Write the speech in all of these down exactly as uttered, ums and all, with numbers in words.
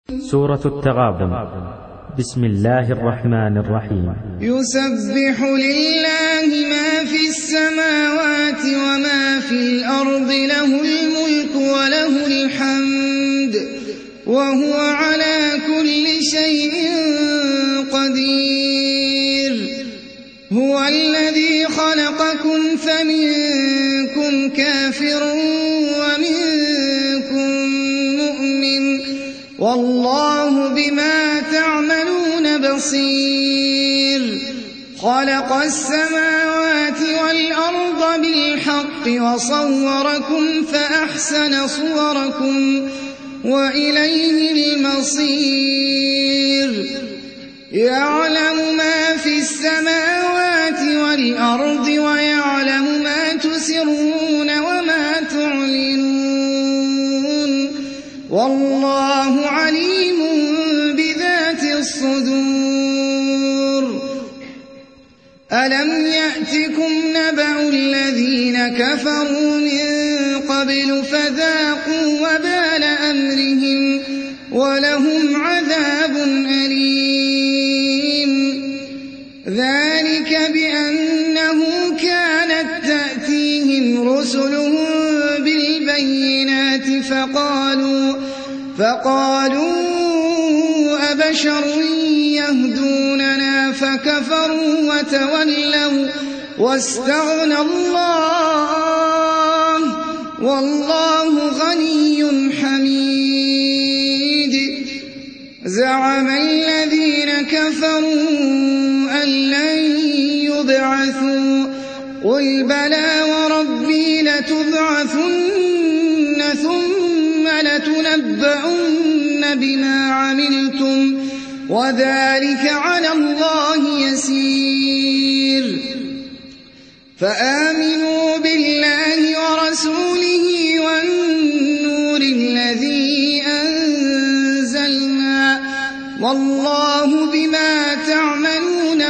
سورة التغابن. بسم الله الرحمن الرحيم. يسبح لله ما في السماوات وما في الأرض، له الملك وله الحمد وهو على كل شيء قدير. هو الذي خلقكم فمنكم كافر ومنكم مؤمن، والله بما تعملون بصير. خلق السماوات والأرض بالحق وصوركم فأحسن صوركم وإليه المصير. يعلم ما في السماوات والأرض ويعلم ما تسرون وما تعلنون، والله عليم بذات الصدور. ألم يأتكم نبأ الذين كفروا من قبل فذاقوا وبال أمرهم ولهم عذاب أليم. ذلك بأنه كانت تأتيهم رسلهم بالبينات فقالوا, فقالوا أبشر يهدوننا فكفروا وتولوا واستغنى الله والله غني حميد. زعم الذين كفروا أن لن يبعثوا، قل بلى وربي لتبعثن ثم لتنبؤن بما عملتم وذلك على الله يسير. فآمنوا بالله ورسوله والنور الذي أنزلنا، والله بما تعملون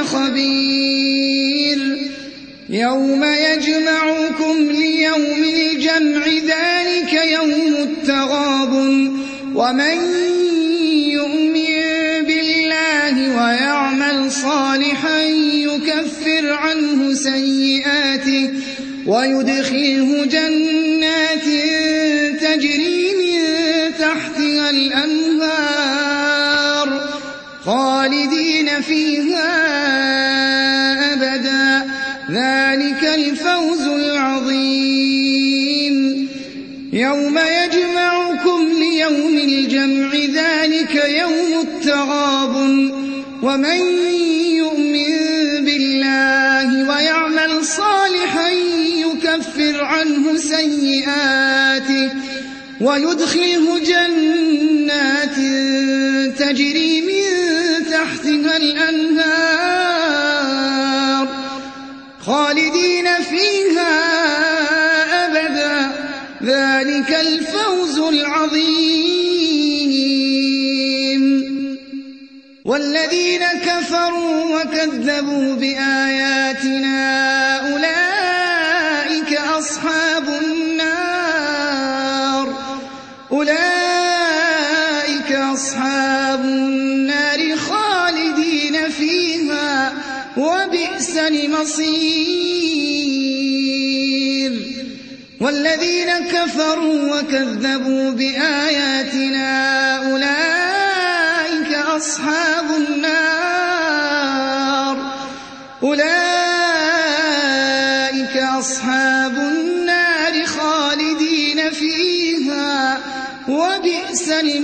خبير. يوم يجمعكم ليوم الجمع ذلك يوم التغابن، ومن يؤمن بالله ويعمل صالحا يكفر عنه سيئاته ويدخله جنات تجري من تحتها الأنهار خالدين فيها أبدا، ذلك الفوز العظيم. يوم يجمعكم ليوم الجمع ذلك يوم التغابن، ومن يؤمن بالله ويعمل صالحا يكفر عنه سيئاته ويدخله جنات تجري من تحتها الأنهار خالدين فيها أبدا، ذلك الفوز العظيم. والذين كفروا وكذبوا بآياتنا أولئك أصحاب النار أولئك أصحاب النار خالدين فيها وبئس المصير. والذين كفروا وكذبوا بآياتنا أولئك أصحاب النار أولئك أصحاب النار خالدين فيها وبئس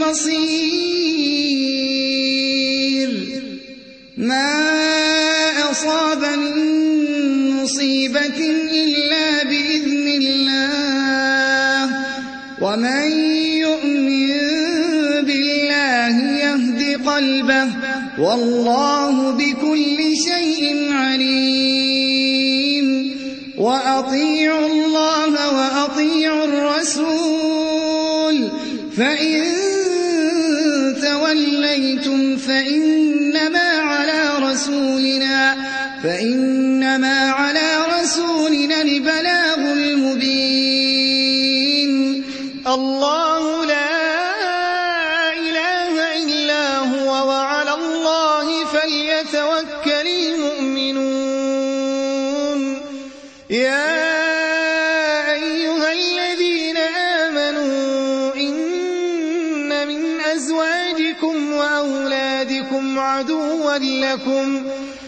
المصير. ما أصاب من مصيبة إلا بإذن الله، ومن يؤمن بالله يهد قلبه، والله بكل شيء عليم. وأطيعوا الله وأطيعوا الرسول، فإن توليتم فإنما على رسولنا فإنما على رسولنا البلاغ المبين. الله لا إله إلا أزواجكم وأولادكم عدوا لكم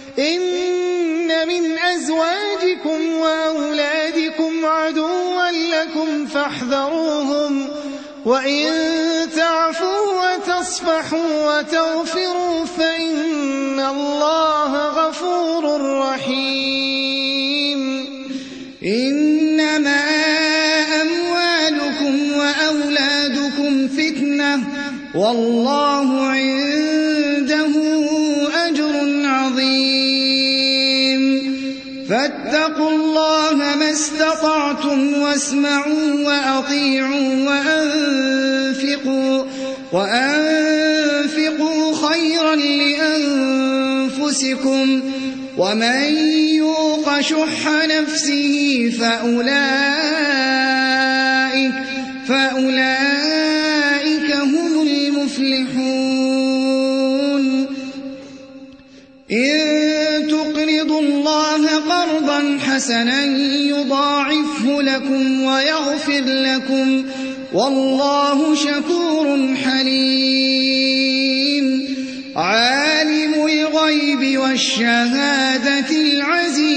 إن من أزواجكم وأولادكم عدوا لكم فاحذروهم وإن تعفوا وتصفحوا وتغفروا فإن الله غفور رحيم. إنما أموالكم وأولادكم فتنة والله عنده أجر عظيم. فاتقوا الله ما استطعتم واسمعوا وأطيعوا وأنفقوا, وأنفقوا خيرا لأنفسكم ومن يوق شح نفسه فأولئك, فأولئك هم المفلحون. إن تقرضوا الله قرضا حسنا يضاعفه لكم ويغفر لكم والله شكور حليم. عالم الغيب والشهادة العزيز